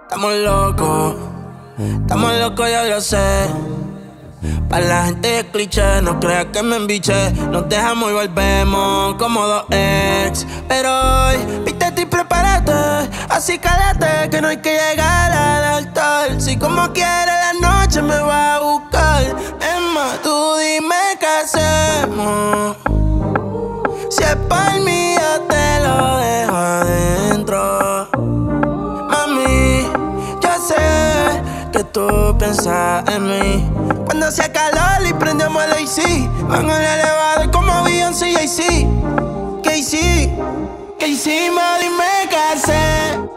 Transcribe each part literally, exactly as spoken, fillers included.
Estamos locos, estamos locos, yo lo sé. Para la gente es cliché, no creas que me embiché. Nos dejamos y volvemos como dos ex. Pero hoy, vístete y prepárate, así cálate, que no hay que llegar al altar. Si como quieres la noche me va a buscar. Es más, tú dime qué hacemos. Si es por mí yo te lo dejo adentro. Mami, yo sé que tú piensas en mí. Cuando hacía calor y prendemos el A C, van en el elevador como Beyoncé y Jay-Z. K-C, ¿qué hicimos? Dime qué hacemos.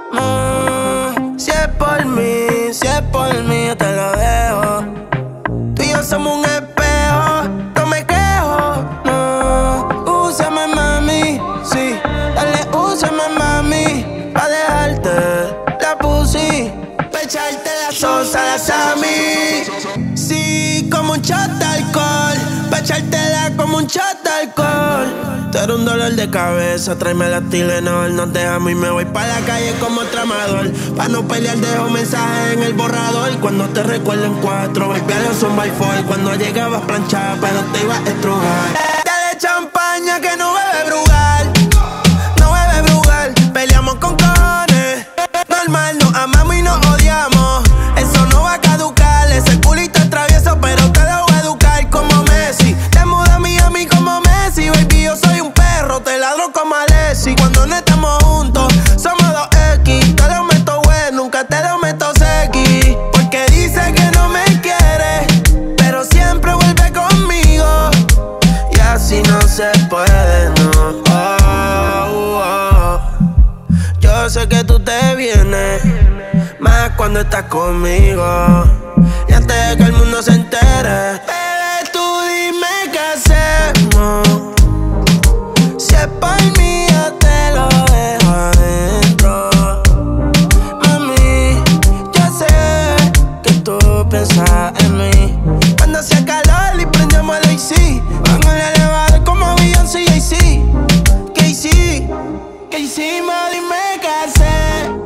Si es por mí, si es por mí yo te lo dejo. Tú y yo somos un espejo, no me quejo, no. Úsame mami, sí, dale úsame mami, pa' dejarte la pussy, pa' echarte la sosa, la Sammy. Sí, como un shot de alcohol, pa' echártela como un shot de alcohol. Tú eres un dolor de cabeza, tráeme la Tylenol. Nos dejamos y me voy pa' la calle como tramador. Pa' no pelear dejo mensajes en el borrador. Cuando te recuerdo en cuatro, baby, a son by four. Cuando llegabas planchada, pero te ibas a estrujar. Dale champaña que no bebe Brugal, no bebe Brugal. Peleamos con cojones, normal, nos amamos y nos odiamos. Eso no va a caducar, ese culito es travieso, pero te lo voy a educar como Messi. Te mudo a Miami como Messi, baby, yo soy un perro, te ladro como Alessi. Cuando no estamos juntos, somos dos X. Te lo meto bueno, nunca te lo meto sequi. Porque dice que no me quiere, pero siempre vuelve conmigo. Y así no se puede, no. Oh, oh. Yo sé que tú te vienes, más cuando estás conmigo. Y antes de que el mundo se entere, bebé, tú dime qué hacemos. Si es por mí yo te lo dejo adentro. Mami, yo sé que tú piensas en mí. Cuando hacía calor y prendíamos el A C, van en el elevador como Beyoncé y Jay-Z. K-C, ¿qué hicimos? Dime qué hacemos.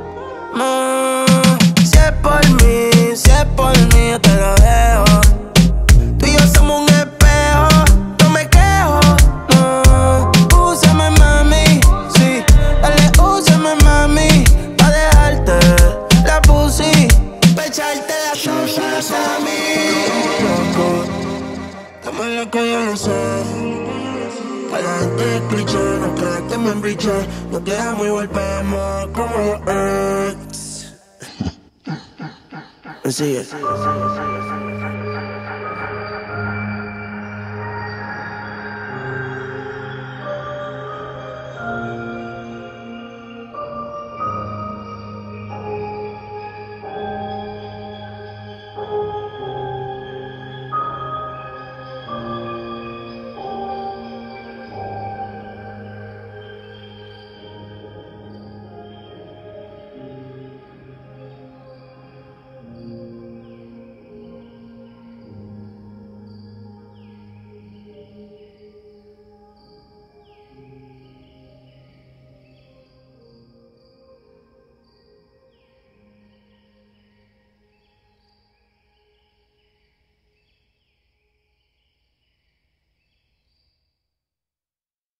Si es por mí, si es por mí yo te lo dejo. Tú y yo somos un espejo, no me quejo, no. Úsame mami, sí, dale úsame mami, pa' dejarte la pussy, pa' echarte la sosa a mí. Estamos locos, yo lo sé. Para la gente es cliché, no creas que me embriché. Nos dejamos y volvemos como los ex. Me sigue.